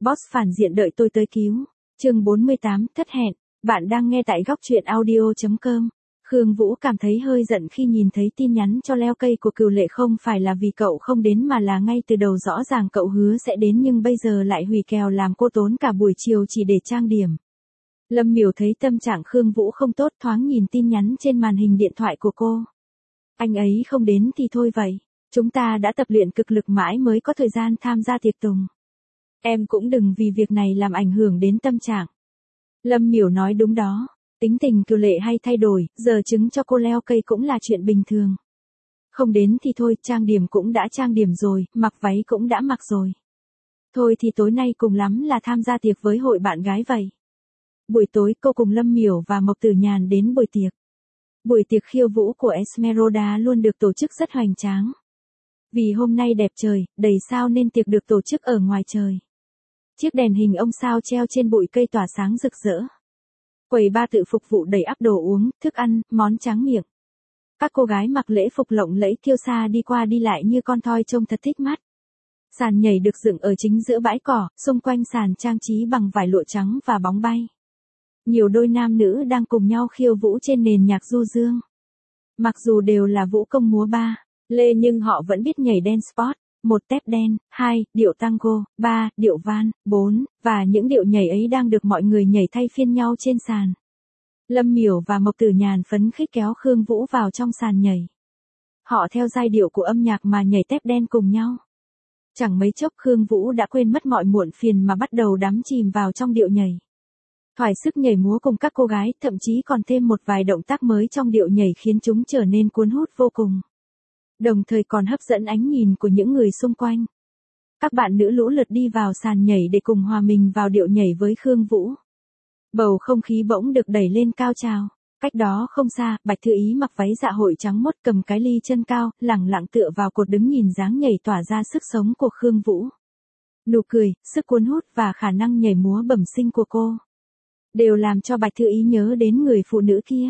Boss phản diện đợi tôi tới cứu. Chương 48, thất hẹn. Bạn đang nghe tại góc truyện audio.com. Khương Vũ cảm thấy hơi giận khi nhìn thấy tin nhắn cho leo cây của Cửu Lệ, không phải là vì cậu không đến mà là ngay từ đầu rõ ràng cậu hứa sẽ đến nhưng bây giờ lại hủy kèo làm cô tốn cả buổi chiều chỉ để trang điểm. Lâm Miểu thấy tâm trạng Khương Vũ không tốt, thoáng nhìn tin nhắn trên màn hình điện thoại của cô. Anh ấy không đến thì thôi vậy. Chúng ta đã tập luyện cực lực mãi mới có thời gian tham gia tiệc tùng. Em cũng đừng vì việc này làm ảnh hưởng đến tâm trạng. Lâm Miểu nói đúng đó. Tính tình Cửu Lệ hay thay đổi, giờ chứng cho cô leo cây cũng là chuyện bình thường. Không đến thì thôi, trang điểm cũng đã trang điểm rồi, mặc váy cũng đã mặc rồi. Thôi thì tối nay cùng lắm là tham gia tiệc với hội bạn gái vậy. Buổi tối cô cùng Lâm Miểu và Mộc Tử Nhàn đến buổi tiệc. Buổi tiệc khiêu vũ của Esmeralda luôn được tổ chức rất hoành tráng. Vì hôm nay đẹp trời, đầy sao nên tiệc được tổ chức ở ngoài trời. Chiếc đèn hình ông sao treo trên bụi cây tỏa sáng rực rỡ. Quầy bar tự phục vụ đầy ắp đồ uống, thức ăn, món tráng miệng. Các cô gái mặc lễ phục lộng lẫy kiêu sa đi qua đi lại như con thoi trông thật thích mắt. Sàn nhảy được dựng ở chính giữa bãi cỏ, xung quanh sàn trang trí bằng vải lụa trắng và bóng bay. Nhiều đôi nam nữ đang cùng nhau khiêu vũ trên nền nhạc du dương. Mặc dù đều là vũ công múa ba lê nhưng họ vẫn biết nhảy dance spot. 1 tap dance, 2, điệu tango, 3, điệu van, 4, và những điệu nhảy ấy đang được mọi người nhảy thay phiên nhau trên sàn. Lâm Miểu và Mộc Tử Nhàn phấn khích kéo Khương Vũ vào trong sàn nhảy. Họ theo giai điệu của âm nhạc mà nhảy tap dance cùng nhau. Chẳng mấy chốc Khương Vũ đã quên mất mọi muộn phiền mà bắt đầu đắm chìm vào trong điệu nhảy. Thỏa sức nhảy múa cùng các cô gái, thậm chí còn thêm một vài động tác mới trong điệu nhảy khiến chúng trở nên cuốn hút vô cùng. Đồng thời còn hấp dẫn ánh nhìn của những người xung quanh. Các bạn nữ lũ lượt đi vào sàn nhảy để cùng hòa mình vào điệu nhảy với Khương Vũ. Bầu không khí bỗng được đẩy lên cao trào. Cách đó không xa, Bạch Thư Ý mặc váy dạ hội trắng mốt cầm cái ly chân cao, lẳng lặng tựa vào cột đứng nhìn dáng nhảy tỏa ra sức sống của Khương Vũ. Nụ cười, sức cuốn hút và khả năng nhảy múa bẩm sinh của cô đều làm cho Bạch Thư Ý nhớ đến người phụ nữ kia.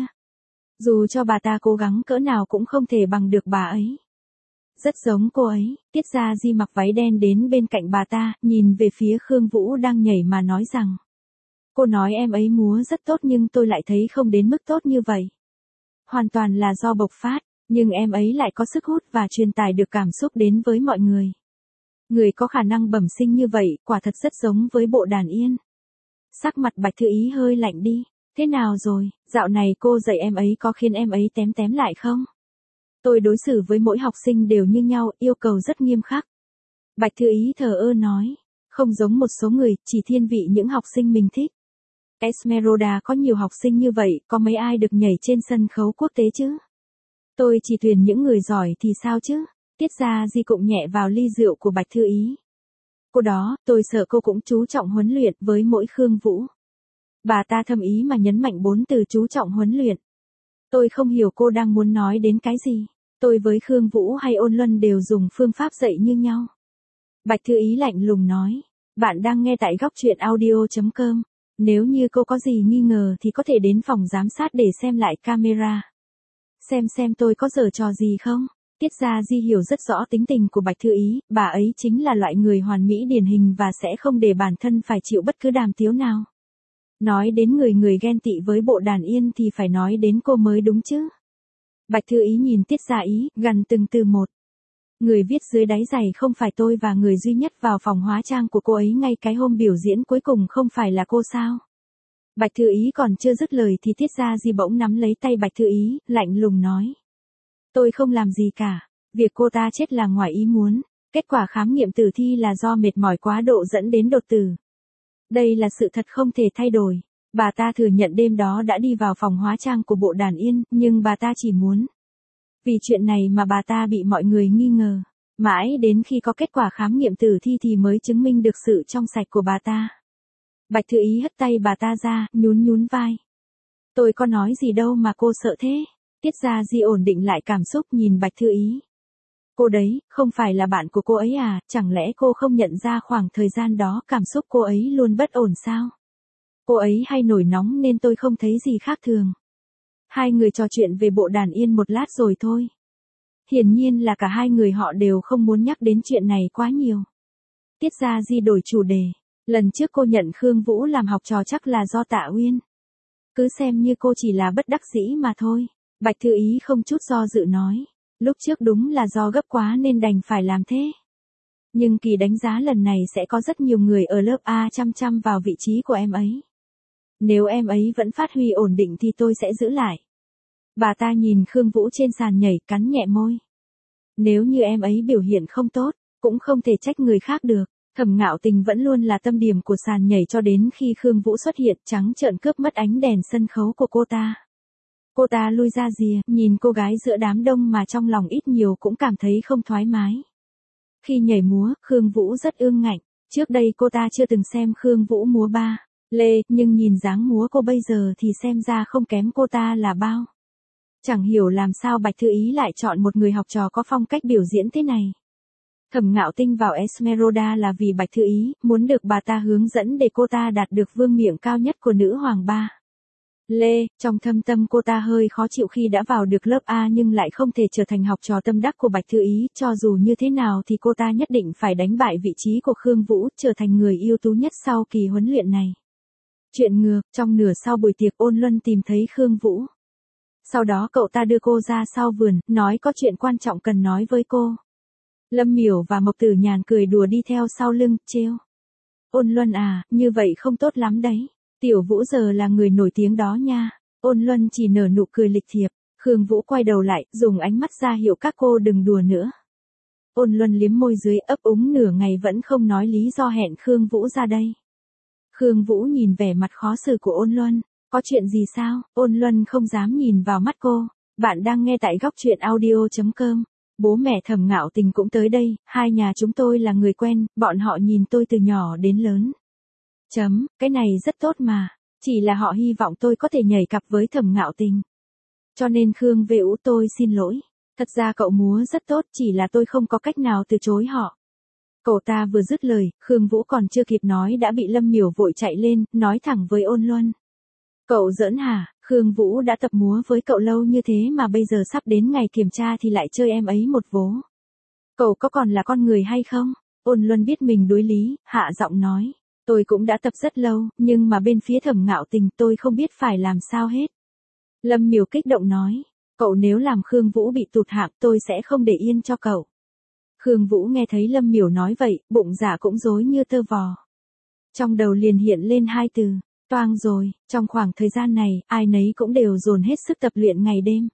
Dù cho bà ta cố gắng cỡ nào cũng không thể bằng được bà ấy. Rất giống cô ấy, Tiết Gia Di mặc váy đen đến bên cạnh bà ta, nhìn về phía Khương Vũ đang nhảy mà nói rằng. Cô nói em ấy múa rất tốt nhưng tôi lại thấy không đến mức tốt như vậy. Hoàn toàn là do bộc phát, nhưng em ấy lại có sức hút và truyền tải được cảm xúc đến với mọi người. Người có khả năng bẩm sinh như vậy, quả thật rất giống với bộ đàn yên. Sắc mặt Bạch Thư Ý hơi lạnh đi. Thế nào rồi, dạo này cô dạy em ấy có khiến em ấy tém tém lại không? Tôi đối xử với mỗi học sinh đều như nhau, yêu cầu rất nghiêm khắc. Bạch Thư Ý thờ ơ nói, không giống một số người, chỉ thiên vị những học sinh mình thích. Esmeralda có nhiều học sinh như vậy, có mấy ai được nhảy trên sân khấu quốc tế chứ? Tôi chỉ tuyển những người giỏi thì sao chứ? Tiết Gia Di cụng nhẹ vào ly rượu của Bạch Thư Ý. Cô đó, tôi sợ cô cũng chú trọng huấn luyện với mỗi Khương Vũ. Bà ta thâm ý mà nhấn mạnh 4 từ chú trọng huấn luyện. Tôi không hiểu cô đang muốn nói đến cái gì. Tôi với Khương Vũ hay Ôn Luân đều dùng phương pháp dạy như nhau. Bạch Thư Ý lạnh lùng nói. Bạn đang nghe tại góc truyện audio.com. Nếu như cô có gì nghi ngờ thì có thể đến phòng giám sát để xem lại camera. Xem tôi có giở trò gì không? Tiết Gia Di hiểu rất rõ tính tình của Bạch Thư Ý. Bà ấy chính là loại người hoàn mỹ điển hình và sẽ không để bản thân phải chịu bất cứ đàm tiếu nào. Nói đến người ghen tị với bộ đàn yên thì phải nói đến cô mới đúng chứ. Bạch Thư Ý nhìn Tiết Gia Ý, gần từng từ một. Người viết dưới đáy giày không phải tôi và người duy nhất vào phòng hóa trang của cô ấy ngay cái hôm biểu diễn cuối cùng không phải là cô sao? Bạch Thư Ý còn chưa dứt lời thì Tiết Gia Di bỗng nắm lấy tay Bạch Thư Ý, lạnh lùng nói. Tôi không làm gì cả, việc cô ta chết là ngoài ý muốn, kết quả khám nghiệm tử thi là do mệt mỏi quá độ dẫn đến đột tử. Đây là sự thật không thể thay đổi. Bà ta thừa nhận đêm đó đã đi vào phòng hóa trang của bộ đàn yên, nhưng bà ta chỉ muốn. Vì chuyện này mà bà ta bị mọi người nghi ngờ. Mãi đến khi có kết quả khám nghiệm tử thi thì mới chứng minh được sự trong sạch của bà ta. Bạch Thư Ý hất tay bà ta ra, nhún vai. Tôi có nói gì đâu mà cô sợ thế. Tiết Gia Di ổn định lại cảm xúc nhìn Bạch Thư Ý. Cô đấy, không phải là bạn của cô ấy à, chẳng lẽ cô không nhận ra khoảng thời gian đó cảm xúc cô ấy luôn bất ổn sao? Cô ấy hay nổi nóng nên tôi không thấy gì khác thường. Hai người trò chuyện về bộ đàn yên một lát rồi thôi. Hiển nhiên là cả hai người họ đều không muốn nhắc đến chuyện này quá nhiều. Tiết Gia Di đổi chủ đề. Lần trước cô nhận Khương Vũ làm học trò chắc là do Tạ Uyên. Cứ xem như cô chỉ là bất đắc dĩ mà thôi. Bạch Thư Ý không chút do dự nói. Lúc trước đúng là do gấp quá nên đành phải làm thế. Nhưng kỳ đánh giá lần này sẽ có rất nhiều người ở lớp A chăm chăm vào vị trí của em ấy. Nếu em ấy vẫn phát huy ổn định thì tôi sẽ giữ lại. Bà ta nhìn Khương Vũ trên sàn nhảy, cắn nhẹ môi. Nếu như em ấy biểu hiện không tốt, cũng không thể trách người khác được. Thẩm Ngạo Tình vẫn luôn là tâm điểm của sàn nhảy cho đến khi Khương Vũ xuất hiện trắng trợn cướp mất ánh đèn sân khấu của cô ta. Cô ta lui ra rìa, nhìn cô gái giữa đám đông mà trong lòng ít nhiều cũng cảm thấy không thoải mái. Khi nhảy múa, Khương Vũ rất ương ngạnh. Trước đây cô ta chưa từng xem Khương Vũ múa ba lê, nhưng nhìn dáng múa cô bây giờ thì xem ra không kém cô ta là bao. Chẳng hiểu làm sao Bạch Thư Ý lại chọn một người học trò có phong cách biểu diễn thế này. Thẩm Ngạo Tinh vào Esmeralda là vì Bạch Thư Ý, muốn được bà ta hướng dẫn để cô ta đạt được vương miện cao nhất của nữ hoàng ba lê. Trong thâm tâm cô ta hơi khó chịu khi đã vào được lớp A nhưng lại không thể trở thành học trò tâm đắc của Bạch Thư Ý, cho dù như thế nào thì cô ta nhất định phải đánh bại vị trí của Khương Vũ, trở thành người ưu tú nhất sau kỳ huấn luyện này. Chuyện ngược, trong nửa sau buổi tiệc Ôn Luân tìm thấy Khương Vũ. Sau đó cậu ta đưa cô ra sau vườn, nói có chuyện quan trọng cần nói với cô. Lâm Miểu và Mộc Tử Nhàn cười đùa đi theo sau lưng, trêu. Ôn Luân à, như vậy không tốt lắm đấy. Tiểu Vũ giờ là người nổi tiếng đó nha. Ôn Luân chỉ nở nụ cười lịch thiệp. Khương Vũ quay đầu lại, dùng ánh mắt ra hiệu các cô đừng đùa nữa. Ôn Luân liếm môi dưới, ấp úng nửa ngày vẫn không nói lý do hẹn Khương Vũ ra đây. Khương Vũ nhìn vẻ mặt khó xử của Ôn Luân. Có chuyện gì sao? Ôn Luân không dám nhìn vào mắt cô. Bạn đang nghe tại góc truyện audio.com. Bố mẹ Thẩm Ngạo Tình cũng tới đây, hai nhà chúng tôi là người quen, bọn họ nhìn tôi từ nhỏ đến lớn. Cái này rất tốt mà, chỉ là họ hy vọng tôi có thể nhảy cặp với Thẩm Ngạo Tình. Cho nên Khương Vũ tôi xin lỗi. Thật ra cậu múa rất tốt, chỉ là tôi không có cách nào từ chối họ. Cậu ta vừa dứt lời, Khương Vũ còn chưa kịp nói đã bị Lâm Miểu vội chạy lên, nói thẳng với Ôn Luân. Cậu giỡn hả? Khương Vũ đã tập múa với cậu lâu như thế mà bây giờ sắp đến ngày kiểm tra thì lại chơi em ấy một vố. Cậu có còn là con người hay không? Ôn Luân biết mình đối lý, hạ giọng nói. Tôi cũng đã tập rất lâu, nhưng mà bên phía Thẩm Ngạo Tình tôi không biết phải làm sao hết. Lâm Miểu kích động nói. Cậu nếu làm Khương Vũ bị tụt hạng tôi sẽ không để yên cho cậu. Khương Vũ nghe thấy Lâm Miểu nói vậy, bụng dạ cũng rối như tơ vò. Trong đầu liền hiện lên hai từ. Toang rồi, trong khoảng thời gian này, ai nấy cũng đều dồn hết sức tập luyện ngày đêm.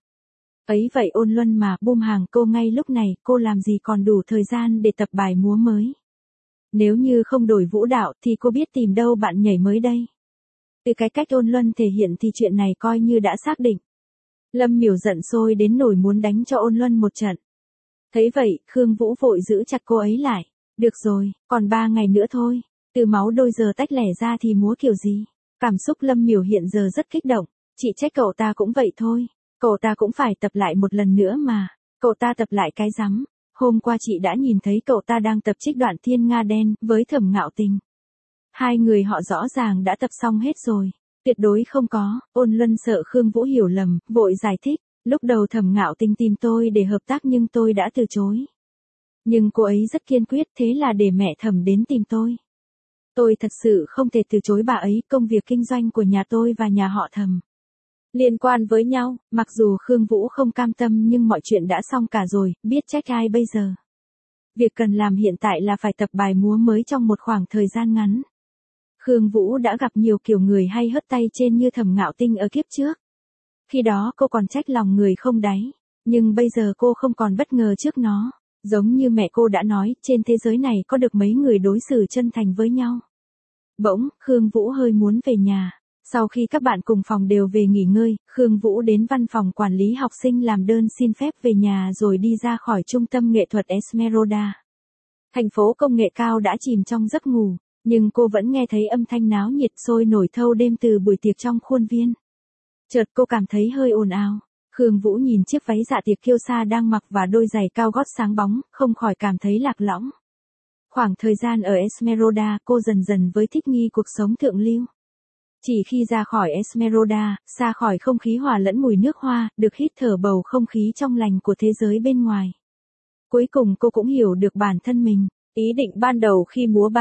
Ấy vậy Ôn Luân mà, bum hàng cô ngay lúc này, cô làm gì còn đủ thời gian để tập bài múa mới. Nếu như không đổi vũ đạo thì cô biết tìm đâu bạn nhảy mới đây. Từ cái cách Ôn Luân thể hiện thì chuyện này coi như đã xác định. Lâm Miểu giận sôi đến nổi muốn đánh cho Ôn Luân một trận. Thấy vậy, Khương Vũ vội giữ chặt cô ấy lại. Được rồi, còn 3 ngày nữa thôi. Từ máu đôi giờ tách lẻ ra thì múa kiểu gì? Cảm xúc Lâm Miểu hiện giờ rất kích động, chị trách cậu ta cũng vậy thôi, cậu ta cũng phải tập lại một lần nữa mà, cậu ta tập lại cái rắm, hôm qua chị đã nhìn thấy cậu ta đang tập trích đoạn Thiên Nga Đen với Thẩm Ngạo Tình. Hai người họ rõ ràng đã tập xong hết rồi, tuyệt đối không có. Ôn Luân sợ Khương Vũ hiểu lầm, vội giải thích, lúc đầu Thẩm Ngạo Tình tìm tôi để hợp tác nhưng tôi đã từ chối. Nhưng cô ấy rất kiên quyết, thế là để mẹ Thẩm đến tìm tôi. Tôi thật sự không thể từ chối bà ấy, công việc kinh doanh của nhà tôi và nhà họ Thẩm liên quan với nhau, mặc dù Khương Vũ không cam tâm nhưng mọi chuyện đã xong cả rồi, biết trách ai bây giờ. Việc cần làm hiện tại là phải tập bài múa mới trong một khoảng thời gian ngắn. Khương Vũ đã gặp nhiều kiểu người hay hất tay trên như Thẩm Ngạo Tinh ở kiếp trước. Khi đó cô còn trách lòng người không đáy, nhưng bây giờ cô không còn bất ngờ trước nó. Giống như mẹ cô đã nói, trên thế giới này có được mấy người đối xử chân thành với nhau. Bỗng, Khương Vũ hơi muốn về nhà. Sau khi các bạn cùng phòng đều về nghỉ ngơi, Khương Vũ đến văn phòng quản lý học sinh làm đơn xin phép về nhà rồi đi ra khỏi trung tâm nghệ thuật Esmeralda. Thành phố công nghệ cao đã chìm trong giấc ngủ, nhưng cô vẫn nghe thấy âm thanh náo nhiệt sôi nổi thâu đêm từ buổi tiệc trong khuôn viên. Chợt cô cảm thấy hơi ồn ào. Khương Vũ nhìn chiếc váy dạ tiệc kiêu sa đang mặc và đôi giày cao gót sáng bóng, không khỏi cảm thấy lạc lõng. Khoảng thời gian ở Esmeralda, cô dần dần với thích nghi cuộc sống thượng lưu. Chỉ khi ra khỏi Esmeralda, xa khỏi không khí hòa lẫn mùi nước hoa, được hít thở bầu không khí trong lành của thế giới bên ngoài. Cuối cùng cô cũng hiểu được bản thân mình. Ý định ban đầu khi múa ba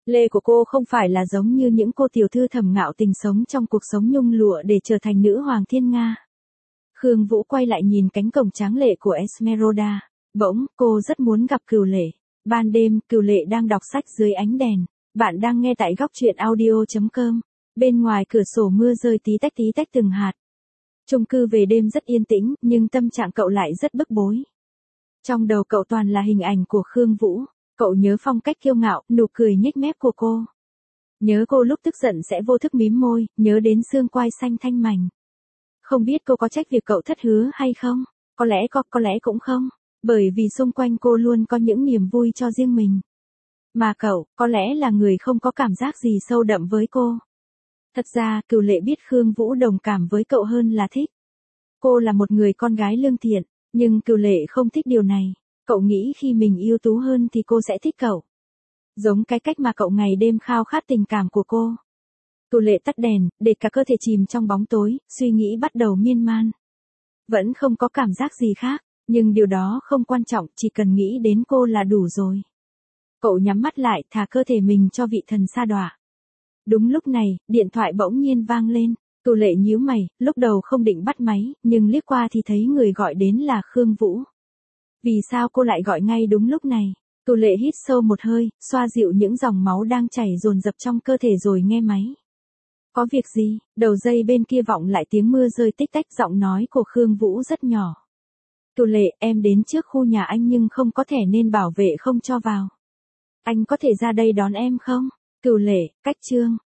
Lê của cô không phải là giống như những cô tiểu thư thầm ngạo tình sống trong cuộc sống nhung lụa để trở thành nữ hoàng thiên Nga. Khương Vũ quay lại nhìn cánh cổng tráng lệ của Esmeralda. Bỗng, cô rất muốn gặp Cửu Lệ. Ban đêm, Cửu Lệ đang đọc sách dưới ánh đèn. Bạn đang nghe tại góc truyện audio.com. Bên ngoài cửa sổ mưa rơi tí tách từng hạt. Chung cư về đêm rất yên tĩnh, nhưng tâm trạng cậu lại rất bức bối. Trong đầu cậu toàn là hình ảnh của Khương Vũ. Cậu nhớ phong cách kiêu ngạo, nụ cười nhếch mép của cô. Nhớ cô lúc tức giận sẽ vô thức mím môi, nhớ đến xương quai xanh thanh mảnh. Không biết cô có trách việc cậu thất hứa hay không? Có lẽ có lẽ cũng không. Bởi vì xung quanh cô luôn có những niềm vui cho riêng mình. Mà cậu, có lẽ là người không có cảm giác gì sâu đậm với cô. Thật ra, Cửu Lệ biết Khương Vũ đồng cảm với cậu hơn là thích. Cô là một người con gái lương thiện, nhưng Cửu Lệ không thích điều này. Cậu nghĩ khi mình ưu tú hơn thì cô sẽ thích cậu. Giống cái cách mà cậu ngày đêm khao khát tình cảm của cô. Cửu Lệ tắt đèn, để cả cơ thể chìm trong bóng tối, suy nghĩ bắt đầu miên man. Vẫn không có cảm giác gì khác, nhưng điều đó không quan trọng, chỉ cần nghĩ đến cô là đủ rồi. Cậu nhắm mắt lại, thả cơ thể mình cho vị thần sa đọa. Đúng lúc này, điện thoại bỗng nhiên vang lên. Cửu Lệ nhíu mày, lúc đầu không định bắt máy, nhưng liếc qua thì thấy người gọi đến là Khương Vũ. Vì sao cô lại gọi ngay đúng lúc này? Cửu Lệ hít sâu một hơi, xoa dịu những dòng máu đang chảy dồn dập trong cơ thể rồi nghe máy. Có việc gì? Đầu dây bên kia vọng lại tiếng mưa rơi tích tách, giọng nói của Khương Vũ rất nhỏ. Cửu Lệ, em đến trước khu nhà anh nhưng không có thẻ nên bảo vệ không cho vào. Anh có thể ra đây đón em không? Cửu Lệ, cách chương.